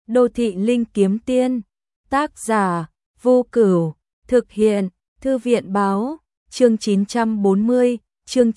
Đô thị linh kiếm tiên, tác giả Vô Cửu, thực hiện Thư viện báo, chương 940, chương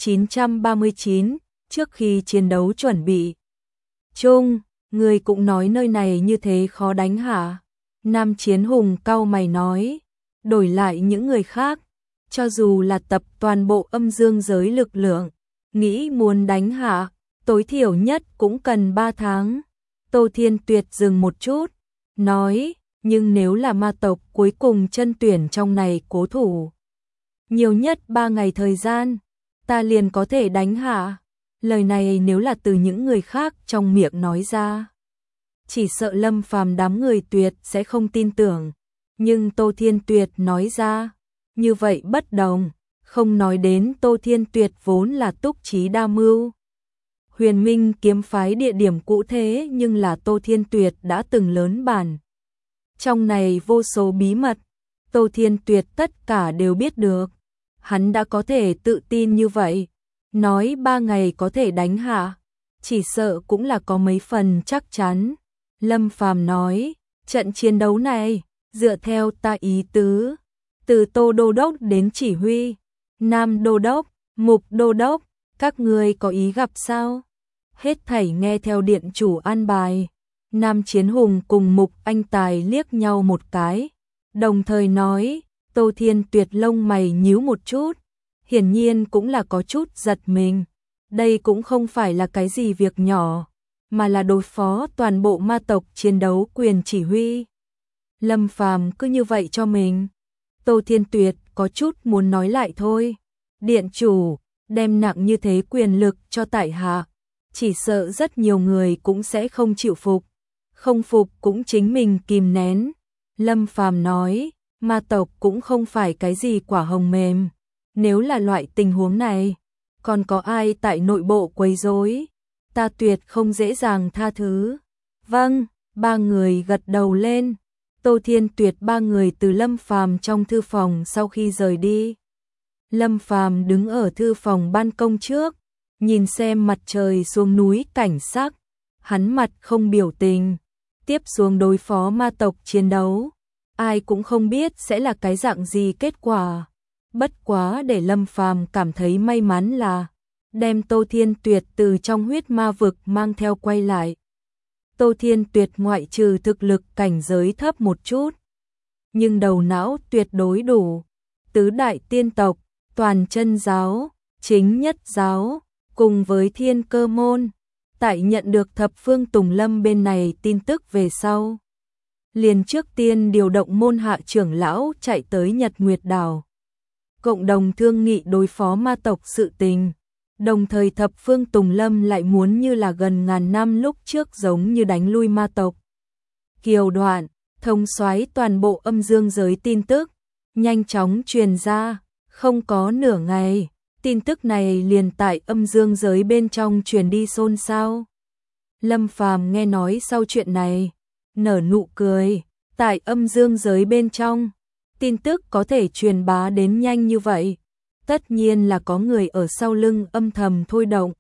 939, trước khi chiến đấu chuẩn bị. Trung, người cũng nói nơi này như thế khó đánh hả? Nam Chiến Hùng cau mày nói, đổi lại những người khác, cho dù là tập toàn bộ âm dương giới lực lượng, nghĩ muốn đánh hạ, tối thiểu nhất cũng cần 3 tháng. Tô Thiên Tuyệt dừng một chút, nói, nhưng nếu là ma tộc cuối cùng chân tuyển trong này cố thủ, nhiều nhất 3 ngày thời gian, ta liền có thể đánh hạ. Lời này nếu là từ những người khác trong miệng nói ra, chỉ sợ Lâm Phàm đám người Tuyệt sẽ không tin tưởng, nhưng Tô Thiên Tuyệt nói ra, như vậy bất đồng, không nói đến Tô Thiên Tuyệt vốn là túc trí đa mưu. Huyền Minh kiếm phái địa điểm cũ thế nhưng là Tô Thiên Tuyệt đã từng lớn bản. Trong này vô số bí mật, Tô Thiên Tuyệt tất cả đều biết được. Hắn đã có thể tự tin như vậy, nói 3 ngày có thể đánh hạ, chỉ sợ cũng là có mấy phần chắc chắn. Lâm Phàm nói, trận chiến đấu này, dựa theo ta ý tứ, từ Tô Đô Đốc đến chỉ huy, Nam Đô Đốc, Mục Đô Đốc, các ngươi có ý gặp sao? Hết thảy nghe theo điện chủ an bài. Nam Chiến Hùng cùng Mục Anh Tài liếc nhau một cái, đồng thời nói, Tô Thiên Tuyệt lông mày nhíu một chút, hiển nhiên cũng là có chút giật mình. Đây cũng không phải là cái gì việc nhỏ, mà là đối phó toàn bộ ma tộc chiến đấu quyền chỉ huy. Lâm Phàm cứ như vậy cho mình. Tô Thiên Tuyệt có chút muốn nói lại thôi. Điện chủ, đem nặng như thế quyền lực cho tại hạ, chỉ sợ rất nhiều người cũng sẽ không chịu phục. Không phục cũng chính mình kìm nén. Lâm Phàm nói, ma tộc cũng không phải cái gì quả hồng mềm. Nếu là loại tình huống này, còn có ai tại nội bộ quấy rối, ta tuyệt không dễ dàng tha thứ. Vâng, 3 người gật đầu lên. Tô Thiên Tuyệt 3 người từ Lâm Phàm trong thư phòng sau khi rời đi. Lâm Phàm đứng ở thư phòng ban công trước, nhìn xem mặt trời xuống núi cảnh sắc, hắn mặt không biểu tình, tiếp xuống đối phó ma tộc chiến đấu. Ai cũng không biết sẽ là cái dạng gì kết quả. Bất quá để Lâm Phàm cảm thấy may mắn là đem Tô Thiên Tuyệt từ trong huyết ma vực mang theo quay lại. Tô Thiên Tuyệt ngoại trừ thực lực cảnh giới thấp một chút, nhưng đầu não tuyệt đối đủ. Tứ đại tiên tộc, toàn chân giáo, chính nhất giáo, cùng với Thiên Cơ môn, tại nhận được Thập Phương Tùng Lâm bên này tin tức về sau, liền trước tiên điều động môn hạ trưởng lão chạy tới Nhật Nguyệt Đảo, cộng đồng thương nghị đối phó ma tộc sự tình. Đồng thời Thập Phương Tùng Lâm lại muốn như là gần ngàn năm lúc trước giống như đánh lui ma tộc. Kiều Đoạn, thông soái toàn bộ âm dương giới tin tức, nhanh chóng truyền ra, không có nửa ngày, tin tức này liền tại âm dương giới bên trong truyền đi xôn xao. Lâm Phàm nghe nói sau chuyện này, nở nụ cười, tại âm dương giới bên trong, tin tức có thể truyền bá đến nhanh như vậy. Tất nhiên là có người ở sau lưng âm thầm thôi động.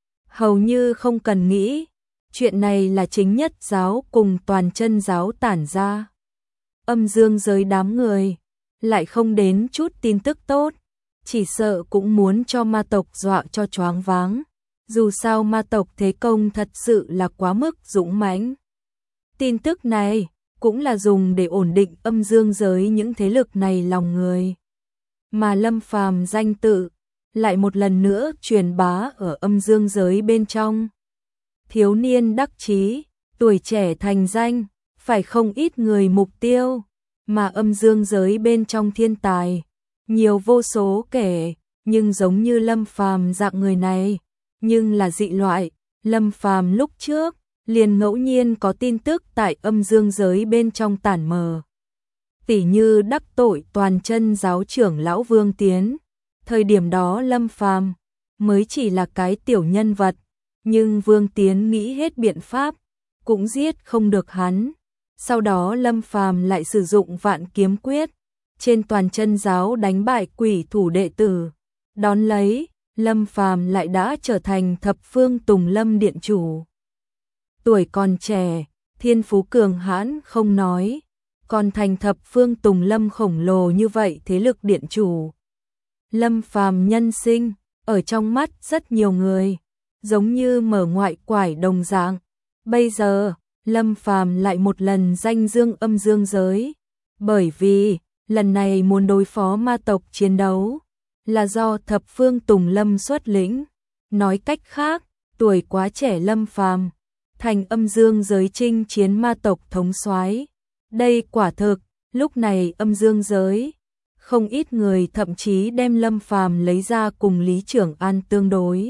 Hầu như không cần nghĩ, chuyện này là chính nhất giáo cùng toàn chân giáo tản ra. Âm dương giới đám người, lại không đến chút tin tức tốt, chỉ sợ cũng muốn cho ma tộc dọa cho choáng váng. Dù sao ma tộc thế công thật sự là quá mức dũng mãnh. Tin tức này cũng là dùng để ổn định âm dương giới những thế lực này lòng người. Mà Lâm Phàm danh tự lại một lần nữa truyền bá ở âm dương giới bên trong. Thiếu niên đắc chí, tuổi trẻ thành danh, phải không ít người mục tiêu, mà âm dương giới bên trong thiên tài, nhiều vô số kể, nhưng giống như Lâm Phàm dạng người này, nhưng là dị loại. Lâm Phàm lúc trước liền ngẫu nhiên có tin tức tại âm dương giới bên trong tản mờ. Tỉ như đắc tội toàn chân giáo trưởng lão Vương Tiến. Thời điểm đó Lâm Phàm mới chỉ là cái tiểu nhân vật, nhưng Vương Tiến nghĩ hết biện pháp, cũng giết không được hắn. Sau đó Lâm Phàm lại sử dụng Vạn Kiếm Quyết, trên toàn chân giáo đánh bại quỷ thủ đệ tử. Đón lấy, Lâm Phàm lại đã trở thành Thập Phương Tùng Lâm điện chủ. Tuổi còn trẻ, thiên phú cường hãn không nói, còn thành thập phương Tùng Lâm khổng lồ như vậy thế lực điện chủ. Lâm Phàm nhân sinh, ở trong mắt rất nhiều người, giống như mở ngoại quải đồng dạng. Bây giờ, Lâm Phàm lại một lần danh dương âm dương giới, bởi vì lần này muốn đối phó ma tộc chiến đấu, là do thập phương Tùng Lâm xuất lĩnh. Nói cách khác, tuổi quá trẻ Lâm Phàm thành âm dương giới chinh chiến ma tộc thống soái. Đây quả thực, lúc này âm dương giới, không ít người thậm chí đem Lâm Phàm lấy ra cùng Lý Trưởng An tương đối.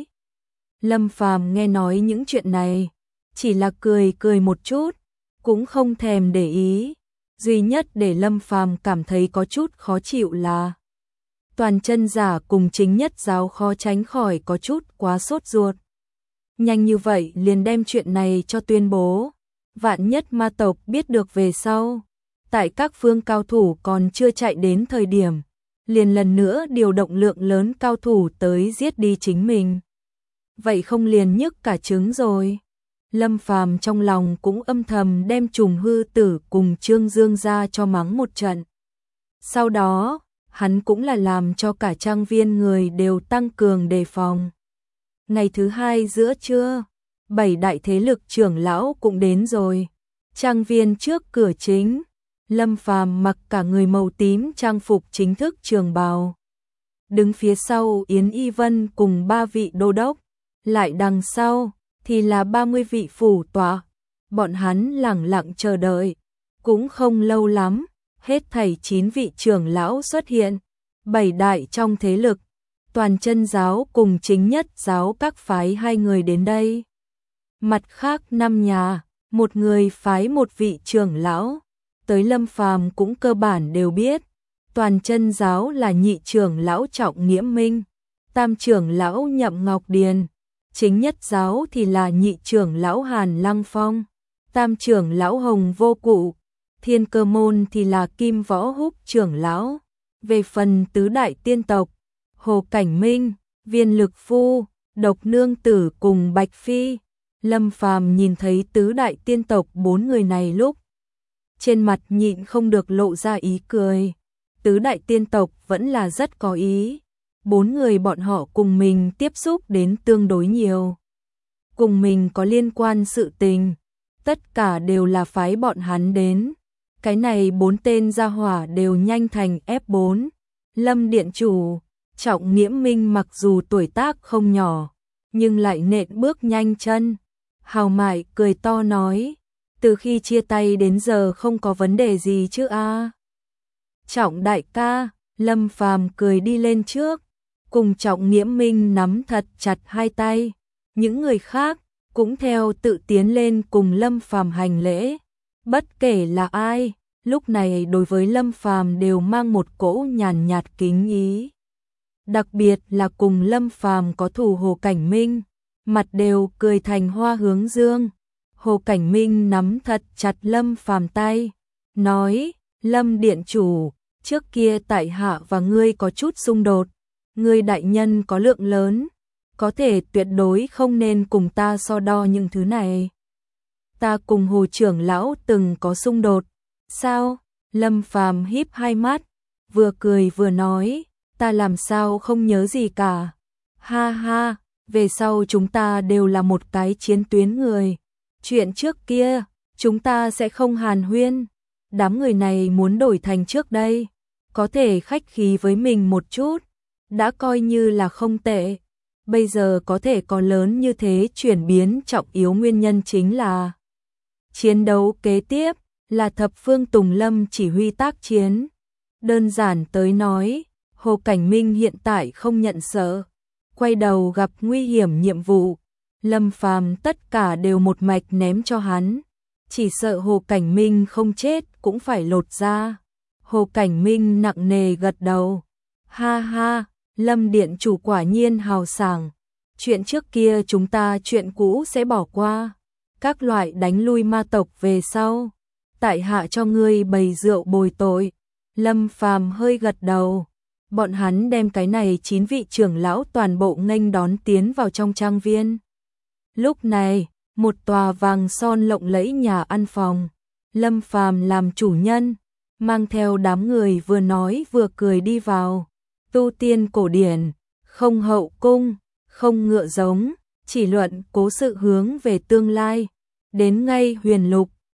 Lâm Phàm nghe nói những chuyện này, chỉ là cười cười một chút, cũng không thèm để ý. Duy nhất để Lâm Phàm cảm thấy có chút khó chịu là toàn chân giả cùng chính nhất giáo khó tránh khỏi có chút quá sốt ruột. Nhanh như vậy liền đem chuyện này cho tuyên bố, vạn nhất ma tộc biết được về sau, tại các phương cao thủ còn chưa chạy đến thời điểm, liền lần nữa điều động lượng lớn cao thủ tới giết đi chính mình. Vậy không liền nhức cả trứng rồi. Lâm Phàm trong lòng cũng âm thầm đem Trùng Hư Tử cùng Trương Dương ra cho mắng một trận. Sau đó, hắn cũng là làm cho cả trang viên người đều tăng cường đề phòng. Ngày thứ hai giữa trưa, 7 đại thế lực trưởng lão cũng đến rồi. Trang viên trước cửa chính, Lâm Phàm mặc cả người màu tím trang phục chính thức trường bào. Đứng phía sau Yến Y Vân cùng 3 vị đô đốc, lại đằng sau thì là 30 vị phủ tọa. Bọn hắn lẳng lặng chờ đợi, cũng không lâu lắm, hết thảy 9 vị trưởng lão xuất hiện, 7 đại trong thế lực, toàn chân giáo cùng chính nhất giáo các phái 2 người đến đây. Mặt khác 5 nhà, một người phái một vị trưởng lão, tới Lâm Phàm cũng cơ bản đều biết. Toàn chân giáo là nhị trưởng lão Trọng Nghĩa Minh, tam trưởng lão Nhậm Ngọc Điền, chính nhất giáo thì là nhị trưởng lão Hàn Lăng Phong, tam trưởng lão Hồng Vô Cụ, thiên cơ môn thì là Kim Võ Húc trưởng lão. Về phần tứ đại tiên tộc, Hồ Cảnh Minh, Viên Lực Phu, Độc Nương Tử cùng Bạch Phi, Lâm Phàm nhìn thấy tứ đại tiên tộc 4 người này lúc, trên mặt nhịn không được lộ ra ý cười. Tứ đại tiên tộc vẫn là rất có ý. 4 người bọn họ cùng mình tiếp xúc đến tương đối nhiều. Cùng mình có liên quan sự tình. Tất cả đều là phái bọn hắn đến. Cái này 4 tên gia hỏa đều nhanh thành F4. Lâm Điện Chủ, Trọng Nghĩa Minh mặc dù tuổi tác không nhỏ, nhưng lại nện bước nhanh chân. Hào Mại cười to nói, từ khi chia tay đến giờ không có vấn đề gì chứ a? Trọng đại ca, Lâm Phàm cười đi lên trước, cùng Trọng Nghĩa Minh nắm thật chặt hai tay. Những người khác cũng theo tự tiến lên cùng Lâm Phàm hành lễ. Bất kể là ai, lúc này đối với Lâm Phàm đều mang một cỗ nhàn nhạt kính ý. Đặc biệt là cùng Lâm Phàm có thù Hồ Cảnh Minh, mặt đều cười thành hoa hướng dương. Hồ Cảnh Minh nắm thật chặt Lâm Phàm tay, nói, Lâm Điện Chủ, trước kia tại hạ và ngươi có chút xung đột, ngươi đại nhân có lượng lớn, có thể tuyệt đối không nên cùng ta so đo những thứ này. Ta cùng Hồ trưởng lão từng có xung đột, sao? Lâm Phàm híp hai mắt, vừa cười vừa nói, ta làm sao không nhớ gì cả. Ha ha, về sau chúng ta đều là một cái chiến tuyến người. Chuyện trước kia, chúng ta sẽ không hàn huyên. Đám người này muốn đổi thành trước đây, có thể khách khí với mình một chút, đã coi như là không tệ. Bây giờ có thể có lớn như thế chuyển biến trọng yếu nguyên nhân chính là chiến đấu kế tiếp là thập phương Tùng Lâm chỉ huy tác chiến. Đơn giản tới nói, Hồ Cảnh Minh hiện tại không nhận sợ, quay đầu gặp nguy hiểm nhiệm vụ, Lâm Phàm tất cả đều một mạch ném cho hắn, chỉ sợ Hồ Cảnh Minh không chết cũng phải lột ra. Hồ Cảnh Minh nặng nề gật đầu, ha ha, Lâm Điện Chủ quả nhiên hào sảng, chuyện trước kia chúng ta chuyện cũ sẽ bỏ qua, các loại đánh lui ma tộc về sau, tại hạ cho ngươi bày rượu bồi tội. Lâm Phàm hơi gật đầu, bọn hắn đem cái này 9 vị trưởng lão toàn bộ nghênh đón tiến vào trong trang viên. Lúc này, một tòa vàng son lộng lẫy nhà ăn phòng. Lâm Phàm làm chủ nhân, mang theo đám người vừa nói vừa cười đi vào. Tu tiên cổ điển, không hậu cung, không ngựa giống, chỉ luận cố sự hướng về tương lai. Đến ngay Huyền Lục,